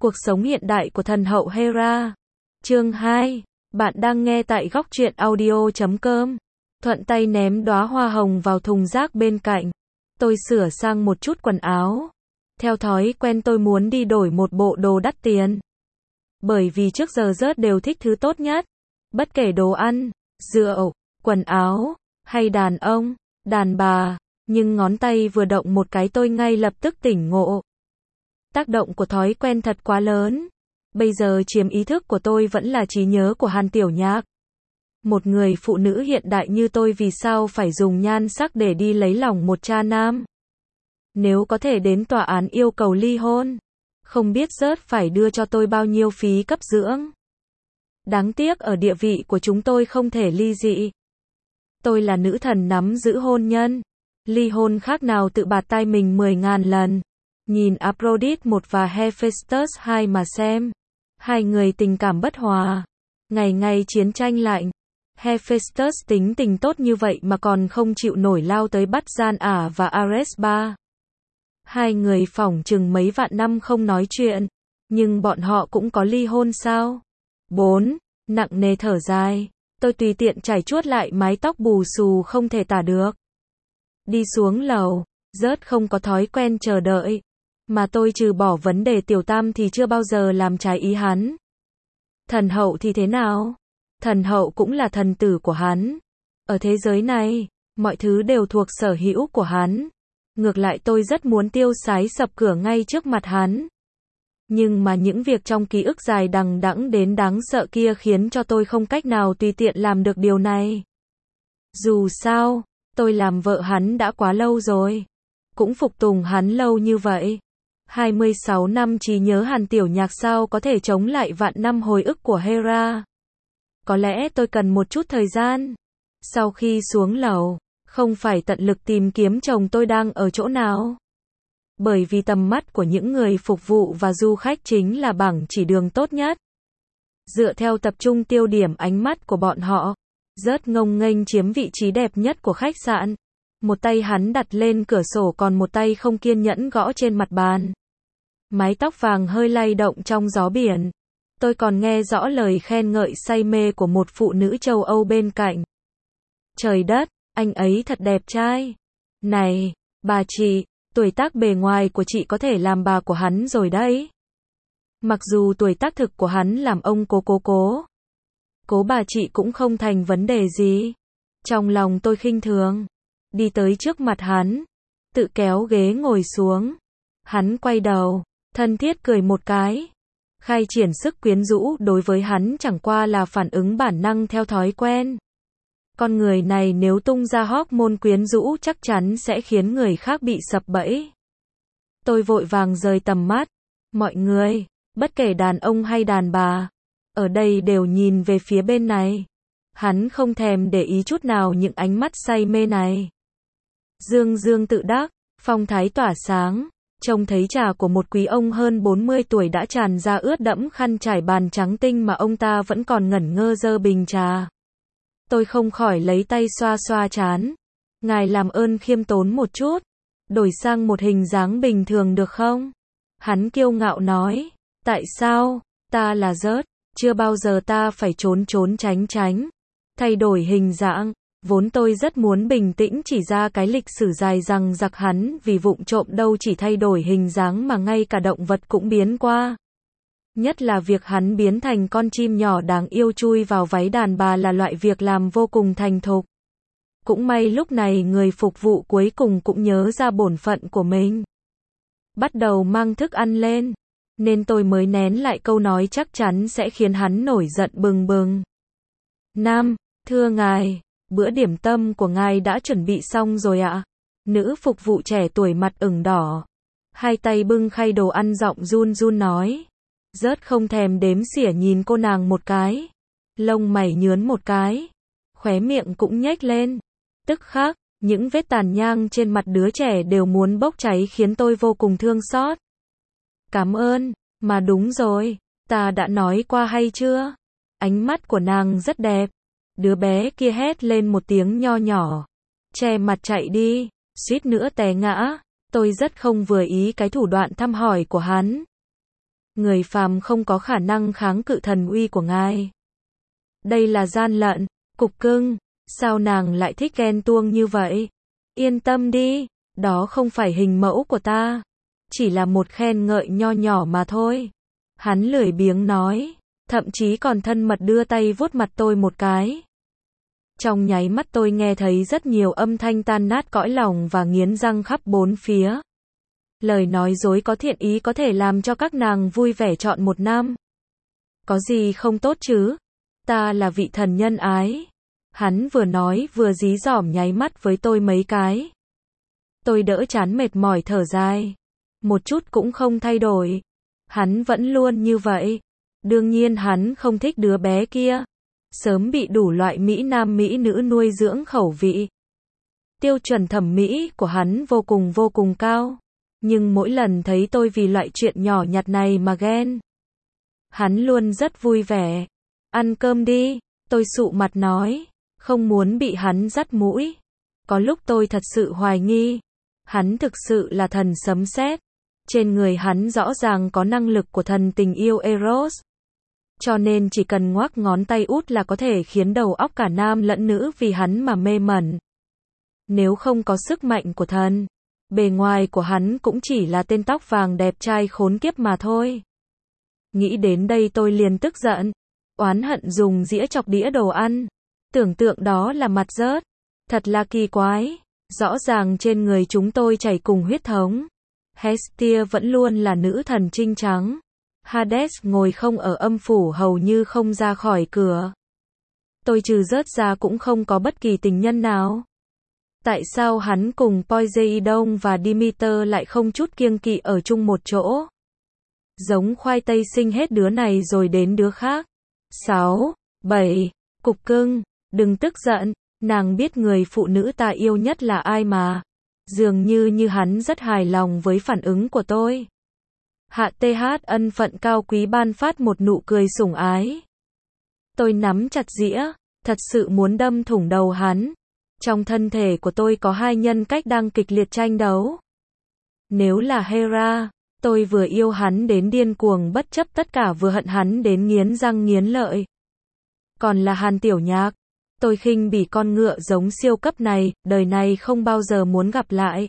Cuộc sống hiện đại của thần hậu Hera. Chương 2. Bạn đang nghe tại góc truyện audio.com. Thuận tay ném đóa hoa hồng vào thùng rác bên cạnh. Tôi sửa sang một chút quần áo. Theo thói quen tôi muốn đi đổi một bộ đồ đắt tiền. Bởi vì trước giờ rớt đều thích thứ tốt nhất. Bất kể đồ ăn, rượu, quần áo, hay đàn ông, đàn bà. Nhưng ngón tay vừa động một cái tôi ngay lập tức tỉnh ngộ. Tác động của thói quen thật quá lớn. Bây giờ chiếm ý thức của tôi vẫn là trí nhớ của Hàn Tiểu Nhạc. Một người phụ nữ hiện đại như tôi vì sao phải dùng nhan sắc để đi lấy lòng một cha nam? Nếu có thể đến tòa án yêu cầu ly hôn, không biết rớt phải đưa cho tôi bao nhiêu phí cấp dưỡng. Đáng tiếc ở địa vị của chúng tôi không thể ly dị. Tôi là nữ thần nắm giữ hôn nhân. Ly hôn khác nào tự bạt tai mình 10.000 lần. Nhìn Aphrodite 1 và Hephaestus 2 mà xem. Hai người tình cảm bất hòa. Ngày ngày chiến tranh lạnh. Hephaestus tính tình tốt như vậy mà còn không chịu nổi lao tới bắt Gian Ả và Ares 3. Hai người phỏng chừng mấy vạn năm không nói chuyện. Nhưng bọn họ cũng có ly hôn sao? 4. Nặng nề thở dài. Tôi tùy tiện chải chuốt lại mái tóc bù xù không thể tả được. Đi xuống lầu. Rớt không có thói quen chờ đợi. Mà tôi trừ bỏ vấn đề tiểu tam thì chưa bao giờ làm trái ý hắn. Thần hậu thì thế nào? Thần hậu cũng là thần tử của hắn. Ở thế giới này, mọi thứ đều thuộc sở hữu của hắn. Ngược lại tôi rất muốn tiêu sái sập cửa ngay trước mặt hắn. Nhưng mà những việc trong ký ức dài đằng đẵng đến đáng sợ kia khiến cho tôi không cách nào tùy tiện làm được điều này. Dù sao, tôi làm vợ hắn đã quá lâu rồi. Cũng phục tùng hắn lâu như vậy. 26 năm trí nhớ Hàn Tiểu Nhạc sao có thể chống lại vạn năm hồi ức của Hera. Có lẽ tôi cần một chút thời gian. Sau khi xuống lầu, không phải tận lực tìm kiếm chồng tôi đang ở chỗ nào. Bởi vì tầm mắt của những người phục vụ và du khách chính là bảng chỉ đường tốt nhất. Dựa theo tập trung tiêu điểm ánh mắt của bọn họ, rớt ngông nghênh chiếm vị trí đẹp nhất của khách sạn. Một tay hắn đặt lên cửa sổ còn một tay không kiên nhẫn gõ trên mặt bàn. Mái tóc vàng hơi lay động trong gió biển. Tôi còn nghe rõ lời khen ngợi say mê của một phụ nữ châu Âu bên cạnh. Trời đất, anh ấy thật đẹp trai. Này, bà chị, tuổi tác bề ngoài của chị có thể làm bà của hắn rồi đấy. Mặc dù tuổi tác thực của hắn làm ông cố bà chị cũng không thành vấn đề gì. Trong lòng tôi khinh thường. Đi tới trước mặt hắn. Tự kéo ghế ngồi xuống. Hắn quay đầu. Thân thiết cười một cái. Khai triển sức quyến rũ đối với hắn chẳng qua là phản ứng bản năng theo thói quen. Con người này nếu tung ra hormone quyến rũ chắc chắn sẽ khiến người khác bị sập bẫy. Tôi vội vàng rời tầm mắt. Mọi người, bất kể đàn ông hay đàn bà, ở đây đều nhìn về phía bên này. Hắn không thèm để ý chút nào những ánh mắt say mê này. Dương dương tự đắc, phong thái tỏa sáng. Trông thấy trà của một quý ông hơn 40 tuổi đã tràn ra ướt đẫm khăn trải bàn trắng tinh mà ông ta vẫn còn ngẩn ngơ giơ bình trà. Tôi không khỏi lấy tay xoa xoa trán. Ngài làm ơn khiêm tốn một chút. Đổi sang một hình dáng bình thường được không? Hắn kiêu ngạo nói. Tại sao? Ta là rớt. Chưa bao giờ ta phải trốn tránh. Thay đổi hình dạng. Vốn tôi rất muốn bình tĩnh chỉ ra cái lịch sử dài rằng giặc hắn vì vụng trộm đâu chỉ thay đổi hình dáng mà ngay cả động vật cũng biến qua. Nhất là việc hắn biến thành con chim nhỏ đáng yêu chui vào váy đàn bà là loại việc làm vô cùng thành thục. Cũng may lúc này người phục vụ cuối cùng cũng nhớ ra bổn phận của mình. Bắt đầu mang thức ăn lên. Nên tôi mới nén lại câu nói chắc chắn sẽ khiến hắn nổi giận bừng bừng. Nam, thưa ngài. Bữa điểm tâm của ngài đã chuẩn bị xong rồi ạ. Nữ phục vụ trẻ tuổi mặt ửng đỏ. Hai tay bưng khay đồ ăn giọng run run nói. Rớt không thèm đếm xỉa nhìn cô nàng một cái. Lông mày nhướn một cái. Khóe miệng cũng nhếch lên. Tức khắc, những vết tàn nhang trên mặt đứa trẻ đều muốn bốc cháy khiến tôi vô cùng thương xót. Cảm ơn, mà đúng rồi, ta đã nói qua hay chưa? Ánh mắt của nàng rất đẹp. Đứa bé kia hét lên một tiếng nho nhỏ. Che mặt chạy đi, suýt nữa té ngã. Tôi rất không vừa ý cái thủ đoạn thăm hỏi của hắn. Người phàm không có khả năng kháng cự thần uy của ngài. Đây là gian lận, cục cưng, sao nàng lại thích ghen tuông như vậy? Yên tâm đi, đó không phải hình mẫu của ta. Chỉ là một khen ngợi nho nhỏ mà thôi. Hắn lười biếng nói, thậm chí còn thân mật đưa tay vuốt mặt tôi một cái. Trong nháy mắt tôi nghe thấy rất nhiều âm thanh tan nát cõi lòng và nghiến răng khắp bốn phía. Lời nói dối có thiện ý có thể làm cho các nàng vui vẻ trọn một năm. Có gì không tốt chứ? Ta là vị thần nhân ái. Hắn vừa nói vừa dí dỏm nháy mắt với tôi mấy cái. Tôi đỡ chán mệt mỏi thở dài. Một chút cũng không thay đổi. Hắn vẫn luôn như vậy. Đương nhiên hắn không thích đứa bé kia. Sớm bị đủ loại mỹ nam mỹ nữ nuôi dưỡng khẩu vị. Tiêu chuẩn thẩm mỹ của hắn vô cùng cao. Nhưng mỗi lần thấy tôi vì loại chuyện nhỏ nhặt này mà ghen. Hắn luôn rất vui vẻ. Ăn cơm đi, tôi sụ mặt nói. Không muốn bị hắn dắt mũi. Có lúc tôi thật sự hoài nghi. Hắn thực sự là thần sấm sét. Trên người hắn rõ ràng có năng lực của thần tình yêu Eros. Cho nên chỉ cần ngoác ngón tay út là có thể khiến đầu óc cả nam lẫn nữ vì hắn mà mê mẩn. Nếu không có sức mạnh của thần, bề ngoài của hắn cũng chỉ là tên tóc vàng đẹp trai khốn kiếp mà thôi. Nghĩ đến đây tôi liền tức giận, oán hận dùng dĩa chọc đĩa đồ ăn. Tưởng tượng đó là mặt rớt. Thật là kỳ quái. Rõ ràng trên người chúng tôi chảy cùng huyết thống. Hestia vẫn luôn là nữ thần trinh trắng. Hades ngồi không ở âm phủ hầu như không ra khỏi cửa. Tôi trừ rớt ra cũng không có bất kỳ tình nhân nào. Tại sao hắn cùng Poseidon và Demeter lại không chút kiêng kỵ ở chung một chỗ? Giống khoai tây sinh hết đứa này rồi đến đứa khác. 6, 7, cục cưng, đừng tức giận, nàng biết người phụ nữ ta yêu nhất là ai mà. Dường như hắn rất hài lòng với phản ứng của tôi. Hạ TH ân phận cao quý ban phát một nụ cười sủng ái. Tôi nắm chặt dĩa, thật sự muốn đâm thủng đầu hắn. Trong thân thể của tôi có hai nhân cách đang kịch liệt tranh đấu. Nếu là Hera, tôi vừa yêu hắn đến điên cuồng bất chấp tất cả vừa hận hắn đến nghiến răng nghiến lợi. Còn là Hàn Tiểu Nhạc, tôi khinh bỉ con ngựa giống siêu cấp này, đời này không bao giờ muốn gặp lại.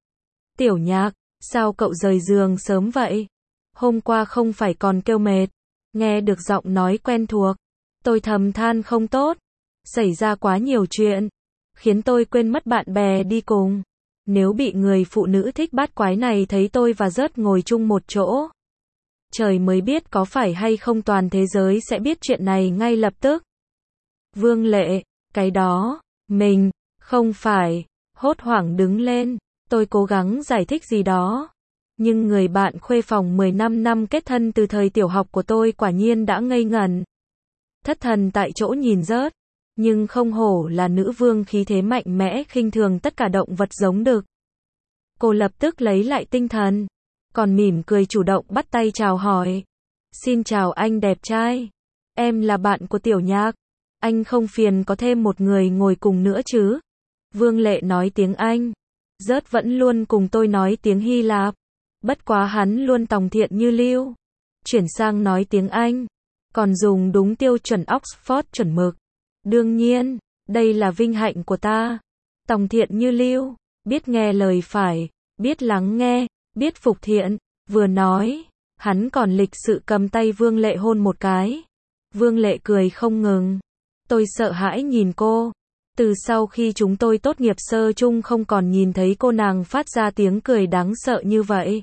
Tiểu Nhạc, sao cậu rời giường sớm vậy? Hôm qua không phải còn kêu mệt. Nghe được giọng nói quen thuộc, tôi thầm than không tốt. Xảy ra quá nhiều chuyện, khiến tôi quên mất bạn bè đi cùng. Nếu bị người phụ nữ thích bát quái này thấy tôi và rớt ngồi chung một chỗ, trời mới biết có phải hay không toàn thế giới sẽ biết chuyện này ngay lập tức. Vương Lệ, cái đó, mình, không phải, hốt hoảng đứng lên, tôi cố gắng giải thích gì đó. Nhưng người bạn khuê phòng 15 năm kết thân từ thời tiểu học của tôi quả nhiên đã ngây ngẩn. Thất thần tại chỗ nhìn rớt. Nhưng không hổ là nữ vương khí thế mạnh mẽ khinh thường tất cả động vật giống đực. Cô lập tức lấy lại tinh thần. Còn mỉm cười chủ động bắt tay chào hỏi. Xin chào anh đẹp trai. Em là bạn của Tiểu Nhạc. Anh không phiền có thêm một người ngồi cùng nữa chứ? Vương Lệ nói tiếng Anh. Rớt vẫn luôn cùng tôi nói tiếng Hy Lạp. Bất quá hắn luôn tòng thiện như lưu. Chuyển sang nói tiếng Anh. Còn dùng đúng tiêu chuẩn Oxford chuẩn mực. Đương nhiên, đây là vinh hạnh của ta. Tòng thiện như lưu, biết nghe lời phải, biết lắng nghe, biết phục thiện. Vừa nói, hắn còn lịch sự cầm tay Vương Lệ hôn một cái. Vương Lệ cười không ngừng. Tôi sợ hãi nhìn cô. Từ sau khi chúng tôi tốt nghiệp sơ chung không còn nhìn thấy cô nàng phát ra tiếng cười đáng sợ như vậy.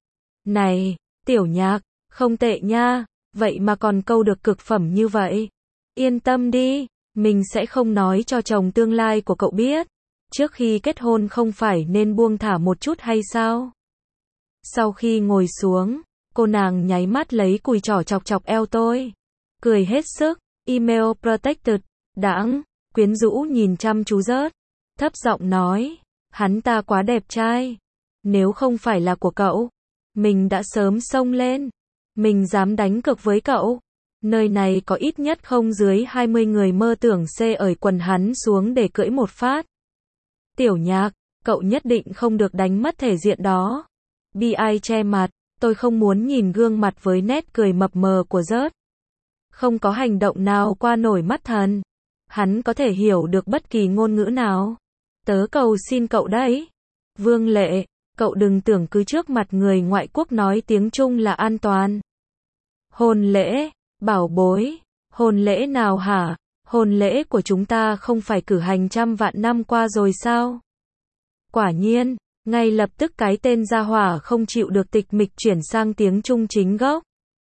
Này, Tiểu Nhạc, không tệ nha, vậy mà còn câu được cực phẩm như vậy. Yên tâm đi, mình sẽ không nói cho chồng tương lai của cậu biết. Trước khi kết hôn không phải nên buông thả một chút hay sao? Sau khi ngồi xuống, cô nàng nháy mắt lấy cùi trỏ chọc chọc eo tôi. Cười hết sức, email protected, đãng, quyến rũ nhìn chăm chú rớt. Thấp giọng nói, hắn ta quá đẹp trai. Nếu không phải là của cậu, mình đã sớm xông lên. Mình dám đánh cược với cậu. Nơi này có ít nhất không dưới 20 người mơ tưởng xê ởi quần hắn xuống để cưỡi một phát. Tiểu Nhạc, cậu nhất định không được đánh mất thể diện đó. Bi ai che mặt, Tôi không muốn nhìn gương mặt với nét cười mập mờ của Rớt. Không có hành động nào qua nổi mắt thần. Hắn có thể hiểu được bất kỳ ngôn ngữ nào. Tớ cầu xin cậu đấy. Vương Lệ, cậu đừng tưởng cứ trước mặt người ngoại quốc nói tiếng Trung là an toàn. Hôn lễ, bảo bối. Hôn lễ nào hả? Hôn lễ của chúng ta không phải cử hành trăm vạn năm qua rồi sao? Quả nhiên, ngay lập tức cái tên gia hỏa không chịu được tịch mịch chuyển sang tiếng Trung chính gốc.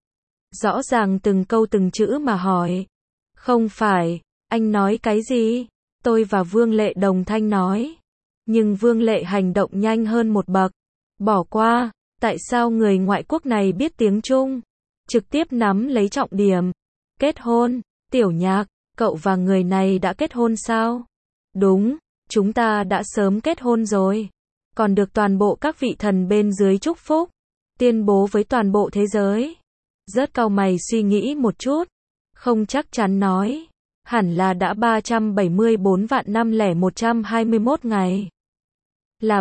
Rõ ràng từng câu từng chữ mà hỏi. Không phải, anh nói cái gì? Tôi và Vương Lệ đồng thanh nói. Nhưng Vương Lệ hành động nhanh hơn một bậc. Bỏ qua, tại sao người ngoại quốc này biết tiếng Trung? Trực tiếp nắm lấy trọng điểm. Kết hôn, Tiểu Nhạc, cậu và người này đã kết hôn sao? Đúng, chúng ta đã sớm kết hôn rồi. Còn được toàn bộ các vị thần bên dưới chúc phúc. Tuyên bố với toàn bộ thế giới. Rớt cau mày suy nghĩ một chút. Không chắc chắn nói. Hẳn là đã 374 vạn năm lẻ 121 ngày. Là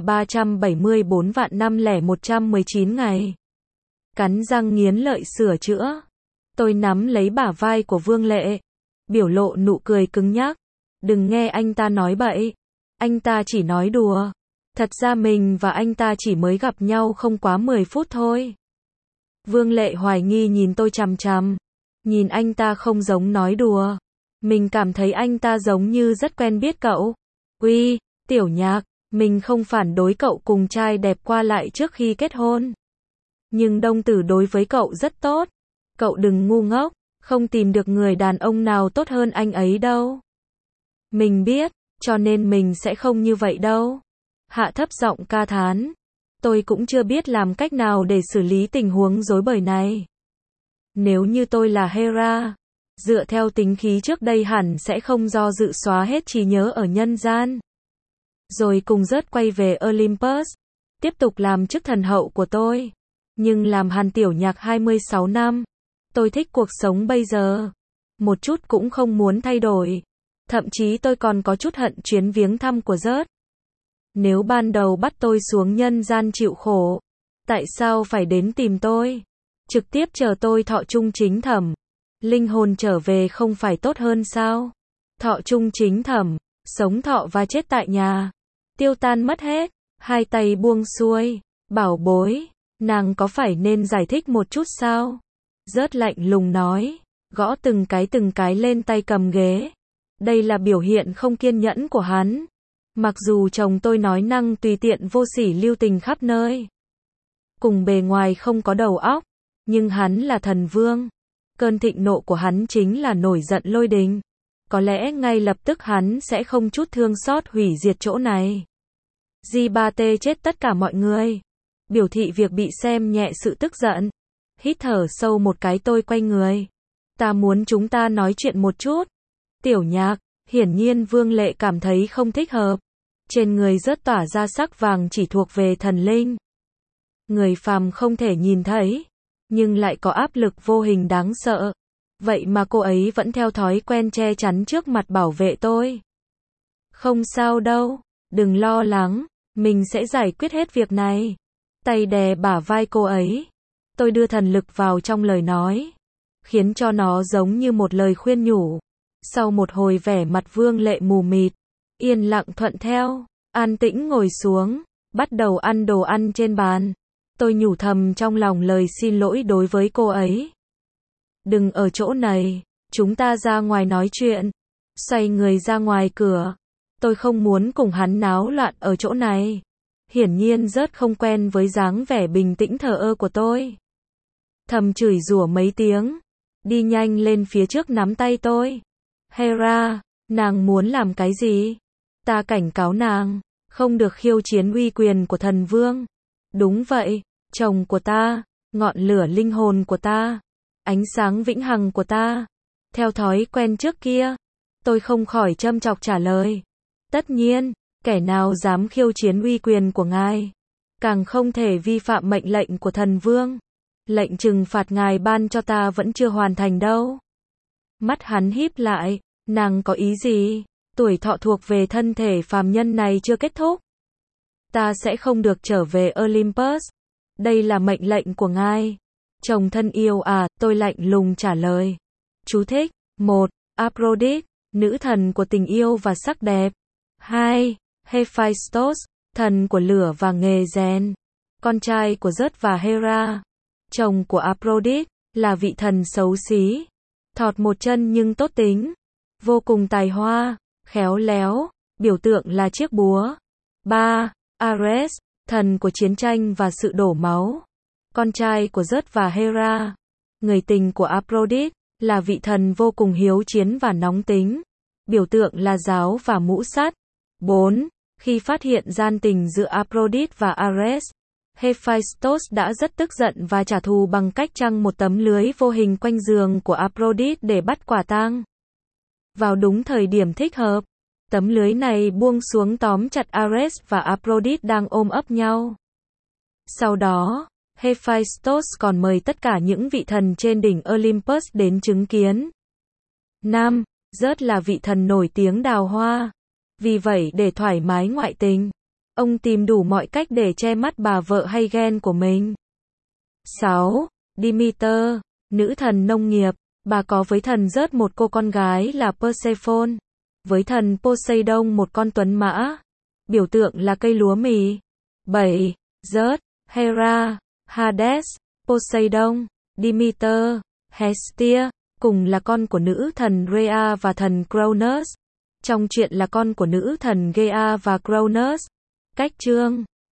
374 vạn năm lẻ 119 ngày. Cắn răng nghiến lợi sửa chữa. Tôi nắm lấy bả vai của Vương Lệ. Biểu lộ nụ cười cứng nhắc. Đừng nghe anh ta nói bậy. Anh ta chỉ nói đùa. Thật ra mình và anh ta chỉ mới gặp nhau không quá 10 phút thôi. Vương Lệ hoài nghi nhìn tôi chằm chằm. Nhìn anh ta không giống nói đùa. Mình cảm thấy anh ta giống như rất quen biết cậu. Uy, Tiểu Nhạc, mình không phản đối cậu cùng trai đẹp qua lại trước khi kết hôn. Nhưng Đông Tử đối với cậu rất tốt. Cậu đừng ngu ngốc, không tìm được người đàn ông nào tốt hơn anh ấy đâu. Mình biết, cho nên mình sẽ không như vậy đâu. Hạ thấp giọng ca thán. Tôi cũng chưa biết làm cách nào để xử lý tình huống rối bời này. Nếu như tôi là Hera, dựa theo tính khí trước đây hẳn sẽ không do dự xóa hết trí nhớ ở nhân gian. Rồi cùng Rớt quay về Olympus, tiếp tục làm chức thần hậu của tôi. Nhưng làm Hàn Tiểu Nhạc 26 năm, tôi thích cuộc sống bây giờ. Một chút cũng không muốn thay đổi. Thậm chí tôi còn có chút hận chuyến viếng thăm của Rớt. Nếu ban đầu bắt tôi xuống nhân gian chịu khổ, tại sao phải đến tìm tôi? Trực tiếp chờ tôi thọ chung chính thẩm. Linh hồn trở về không phải tốt hơn sao? Thọ chung chính thẩm, sống thọ và chết tại nhà. Tiêu tan mất hết, hai tay buông xuôi. Bảo bối, nàng có phải nên giải thích một chút sao? Rớt lạnh lùng nói, gõ từng cái lên tay cầm ghế. Đây là biểu hiện không kiên nhẫn của hắn. Mặc dù chồng tôi nói năng tùy tiện vô sỉ lưu tình khắp nơi. Cùng bề ngoài không có đầu óc, nhưng hắn là thần vương. Cơn thịnh nộ của hắn chính là nổi giận lôi đình. Có lẽ ngay lập tức hắn sẽ không chút thương xót hủy diệt chỗ này. G3T chết tất cả mọi người. Biểu thị việc bị xem nhẹ sự tức giận. Hít thở sâu một cái tôi quay người. Ta muốn chúng ta nói chuyện một chút. Tiểu Nhạc, hiển nhiên Vương Lệ cảm thấy không thích hợp. Trên người Rớt tỏa ra sắc vàng chỉ thuộc về thần linh. Người phàm không thể nhìn thấy, nhưng lại có áp lực vô hình đáng sợ. Vậy mà cô ấy vẫn theo thói quen che chắn trước mặt bảo vệ tôi. Không sao đâu, đừng lo lắng, mình sẽ giải quyết hết việc này. Tay đè bả vai cô ấy. Tôi đưa thần lực vào trong lời nói, khiến cho nó giống như một lời khuyên nhủ. Sau một hồi vẻ mặt Vương Lệ mù mịt, yên lặng thuận theo, an tĩnh ngồi xuống, bắt đầu ăn đồ ăn trên bàn. Tôi nhủ thầm trong lòng lời xin lỗi đối với cô ấy. Đừng ở chỗ này, chúng ta ra ngoài nói chuyện. Xoay người ra ngoài cửa. Tôi không muốn cùng hắn náo loạn ở chỗ này. Hiển nhiên Rớt không quen với dáng vẻ bình tĩnh thờ ơ của tôi. Thầm chửi rủa mấy tiếng, đi nhanh lên phía trước nắm tay tôi. Hera, nàng muốn làm cái gì? Ta cảnh cáo nàng, không được khiêu chiến uy quyền của thần vương. Đúng vậy, chồng của ta, ngọn lửa linh hồn của ta, ánh sáng vĩnh hằng của ta. Theo thói quen trước kia, tôi không khỏi châm chọc trả lời. Tất nhiên, kẻ nào dám khiêu chiến uy quyền của ngài, càng không thể vi phạm mệnh lệnh của thần vương. Lệnh trừng phạt ngài ban cho ta vẫn chưa hoàn thành đâu. Mắt hắn híp lại, nàng có ý gì? Tuổi thọ thuộc về thân thể phàm nhân này chưa kết thúc. Ta sẽ không được trở về Olympus. Đây là mệnh lệnh của ngài. Chồng thân yêu à, tôi lạnh lùng trả lời. Chú thích. 1. Aphrodite, nữ thần của tình yêu và sắc đẹp. 2. Hephaistos, thần của lửa và nghề rèn. Con trai của Zeus và Hera. Chồng của Aphrodite là vị thần xấu xí, thọt một chân nhưng tốt tính, vô cùng tài hoa, khéo léo, biểu tượng là chiếc búa. 3. Ares, thần của chiến tranh và sự đổ máu. Con trai của Zeus và Hera. Người tình của Aphrodite là vị thần vô cùng hiếu chiến và nóng tính, biểu tượng là giáo và mũ sắt. 4. Khi phát hiện gian tình giữa Aphrodite và Ares, Hephaistos đã rất tức giận và trả thù bằng cách trăng một tấm lưới vô hình quanh giường của Aphrodite để bắt quả tang. Vào đúng thời điểm thích hợp, tấm lưới này buông xuống tóm chặt Ares và Aphrodite đang ôm ấp nhau. Sau đó, Hephaistos còn mời tất cả những vị thần trên đỉnh Olympus đến chứng kiến. 5. Zeus là vị thần nổi tiếng đào hoa. Vì vậy để thoải mái ngoại tình, ông tìm đủ mọi cách để che mắt bà vợ hay ghen của mình. 6. Demeter, nữ thần nông nghiệp. Bà có với thần Zeus một cô con gái là Persephone. Với thần Poseidon một con tuấn mã, biểu tượng là cây lúa mì. 7. Zeus, Hera, Hades, Poseidon, Demeter, Hestia, cùng là con của nữ thần Rhea và thần Cronus. Trong truyện là con của nữ thần Gaia và Cronus. Cách chương